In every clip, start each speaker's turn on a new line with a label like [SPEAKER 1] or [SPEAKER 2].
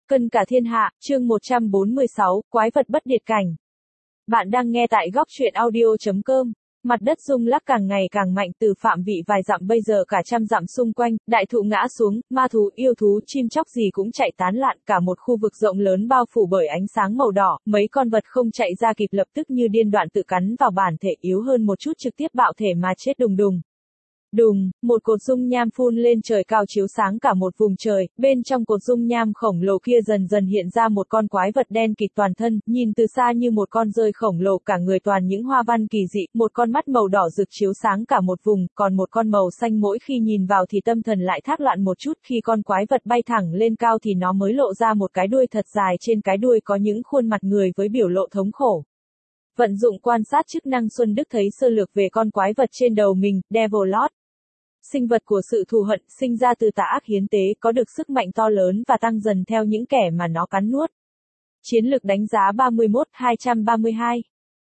[SPEAKER 1] Cân cả thiên hạ, chương 146, quái vật bất điệt cảnh. Bạn đang nghe tại góc truyện audio.com. Mặt đất rung lắc càng ngày càng mạnh, từ phạm vị vài dặm bây giờ cả trăm dặm xung quanh, đại thụ ngã xuống, ma thú, yêu thú, chim chóc gì cũng chạy tán loạn, cả một khu vực rộng lớn bao phủ bởi ánh sáng màu đỏ, mấy con vật không chạy ra kịp lập tức như điên đoạn tự cắn vào bản thể yếu hơn một chút trực tiếp bạo thể mà chết đùng đùng. Đùng, một cột dung nham phun lên trời cao chiếu sáng cả một vùng trời, bên trong cột dung nham khổng lồ kia dần dần hiện ra một con quái vật đen kịt toàn thân, nhìn từ xa như một con dơi khổng lồ, cả người toàn những hoa văn kỳ dị, một con mắt màu đỏ rực chiếu sáng cả một vùng, còn một con màu xanh mỗi khi nhìn vào thì tâm thần lại thác loạn một chút, khi con quái vật bay thẳng lên cao thì nó mới lộ ra một cái đuôi thật dài, trên cái đuôi có những khuôn mặt người với biểu lộ thống khổ. Vận dụng quan sát chức năng, Xuân Đức thấy sơ lược về con quái vật trên đầu mình, Devil Lord. Sinh vật của sự thù hận, sinh ra từ tà ác hiến tế, có được sức mạnh to lớn và tăng dần theo những kẻ mà nó cắn nuốt. Chiến lực đánh giá 31, 232.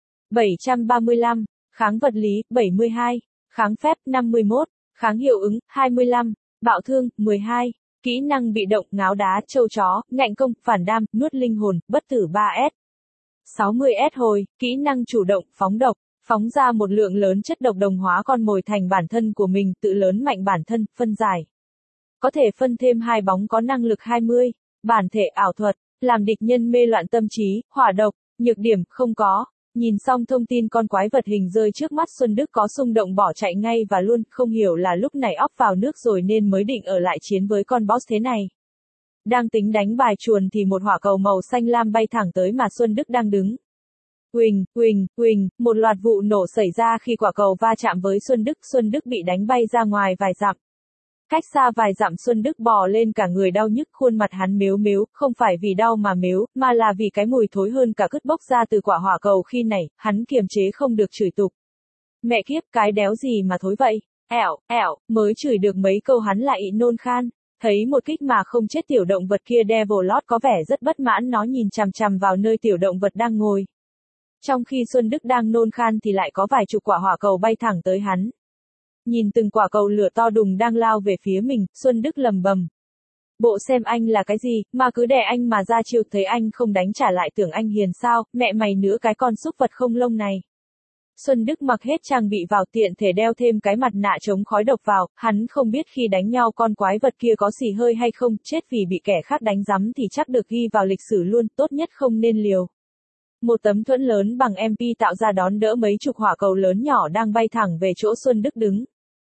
[SPEAKER 1] 735. Kháng vật lý, 72. Kháng phép, 51. Kháng hiệu ứng, 25. Bạo thương, 12. Kỹ năng bị động, ngáo đá, trâu chó, ngạnh công, phản đam, nuốt linh hồn, bất tử 3S. 60S hồi, kỹ năng chủ động, phóng độc. Phóng ra một lượng lớn chất độc đồng hóa con mồi thành bản thân của mình, tự lớn mạnh bản thân, phân giải. Có thể phân thêm 2 bóng có năng lực 20. Bản thể ảo thuật, làm địch nhân mê loạn tâm trí, hỏa độc, nhược điểm, không có. Nhìn xong thông tin con quái vật hình rơi trước mắt, Xuân Đức có xung động bỏ chạy ngay và luôn, không hiểu là lúc này óc vào nước rồi nên mới định ở lại chiến với con boss thế này. Đang tính đánh bài chuồn thì một hỏa cầu màu xanh lam bay thẳng tới mà Xuân Đức đang đứng. Huỳnh, huỳnh, huỳnh, một loạt vụ nổ xảy ra khi quả cầu va chạm với Xuân Đức bị đánh bay ra ngoài vài dặm. Cách xa vài dặm, Xuân Đức bò lên cả người đau nhức, khuôn mặt hắn mếu mếu, không phải vì đau mà mếu, mà là vì cái mùi thối hơn cả cứt bốc ra từ quả hỏa cầu khi nảy, hắn kiềm chế không được chửi tục. Mẹ kiếp, cái đéo gì mà thối vậy, ẻo, mới chửi được mấy câu hắn lại nôn khan. Thấy một kích mà không chết tiểu động vật kia, Devil Lord có vẻ rất bất mãn, nó nhìn chằm chằm vào nơi tiểu động vật đang ngồi. Trong khi Xuân Đức đang nôn khan thì lại có vài chục quả hỏa cầu bay thẳng tới hắn. Nhìn từng quả cầu lửa to đùng đang lao về phía mình, Xuân Đức lầm bầm. Bộ xem anh là cái gì, mà cứ đè anh mà ra chiêu, thấy anh không đánh trả lại tưởng anh hiền sao, mẹ mày nữa cái con súc vật không lông này. Xuân Đức mặc hết trang bị vào, tiện thể đeo thêm cái mặt nạ chống khói độc vào, hắn không biết khi đánh nhau con quái vật kia có xì hơi hay không, chết vì bị kẻ khác đánh rắm thì chắc được ghi vào lịch sử luôn, tốt nhất không nên liều. Một tấm thuẫn lớn bằng MP tạo ra đón đỡ mấy chục hỏa cầu lớn nhỏ đang bay thẳng về chỗ Xuân Đức đứng.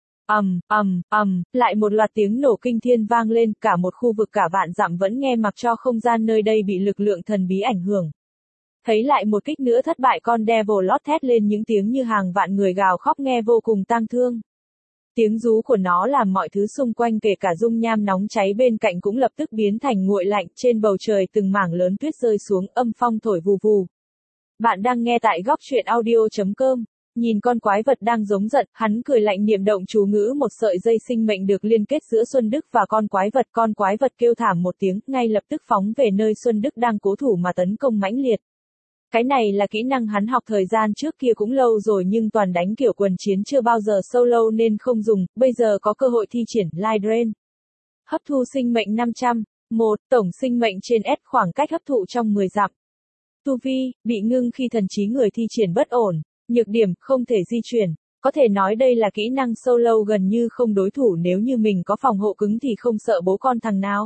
[SPEAKER 1] Lại một loạt tiếng nổ kinh thiên vang lên, cả một khu vực cả vạn dặm vẫn nghe mặc cho không gian nơi đây bị lực lượng thần bí ảnh hưởng. Thấy lại một kích nữa thất bại, con Devil Lord thét lên những tiếng như hàng vạn người gào khóc nghe vô cùng tang thương. Tiếng rú của nó làm mọi thứ xung quanh kể cả dung nham nóng cháy bên cạnh cũng lập tức biến thành nguội lạnh, trên bầu trời từng mảng lớn tuyết rơi xuống, âm phong thổi vù vù. Bạn đang nghe tại góc truyện audio.com. Nhìn con quái vật đang giống giận, hắn cười lạnh niệm động chú ngữ, một sợi dây sinh mệnh được liên kết giữa Xuân Đức và con quái vật kêu thảm một tiếng, ngay lập tức phóng về nơi Xuân Đức đang cố thủ mà tấn công mãnh liệt. Cái này là kỹ năng hắn học thời gian trước kia cũng lâu rồi nhưng toàn đánh kiểu quần chiến chưa bao giờ solo nên không dùng, bây giờ có cơ hội thi triển Light Drain. Hấp thu sinh mệnh 500, 1, tổng sinh mệnh trên S, khoảng cách hấp thụ trong 10 dặm. Tu vi, bị ngưng khi thần trí người thi triển bất ổn. Nhược điểm, không thể di chuyển. Có thể nói đây là kỹ năng solo gần như không đối thủ, nếu như mình có phòng hộ cứng thì không sợ bố con thằng nào.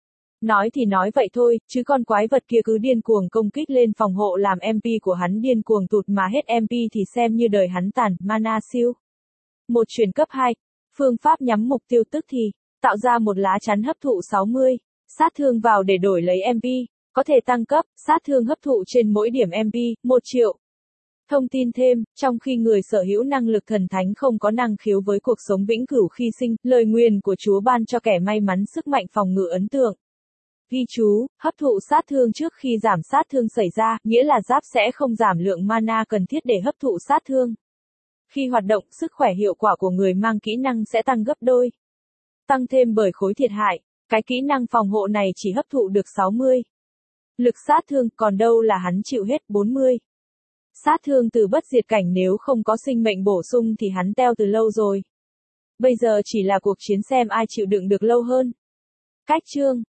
[SPEAKER 1] Nói thì nói vậy thôi, chứ con quái vật kia cứ điên cuồng công kích lên phòng hộ làm MP của hắn điên cuồng tụt mà hết MP thì xem như đời hắn tàn, mana siêu. Một chuyển cấp 2. Phương pháp nhắm mục tiêu tức thì, tạo ra một lá chắn hấp thụ 60. Sát thương vào để đổi lấy MP. Có thể tăng cấp, sát thương hấp thụ trên mỗi điểm MP, 1 triệu. Thông tin thêm, trong khi người sở hữu năng lực thần thánh không có năng khiếu với cuộc sống vĩnh cửu khi sinh, lời nguyền của Chúa ban cho kẻ may mắn sức mạnh phòng ngự ấn tượng. Ghi chú, hấp thụ sát thương trước khi giảm sát thương xảy ra, nghĩa là giáp sẽ không giảm lượng mana cần thiết để hấp thụ sát thương. Khi hoạt động, sức khỏe hiệu quả của người mang kỹ năng sẽ tăng gấp đôi. Tăng thêm bởi khối thiệt hại, cái kỹ năng phòng hộ này chỉ hấp thụ được 60. Lực sát thương, còn đâu là hắn chịu hết 40. Sát thương từ bất diệt cảnh, nếu không có sinh mệnh bổ sung thì hắn teo từ lâu rồi. Bây giờ chỉ là cuộc chiến xem ai chịu đựng được lâu hơn. Cách chương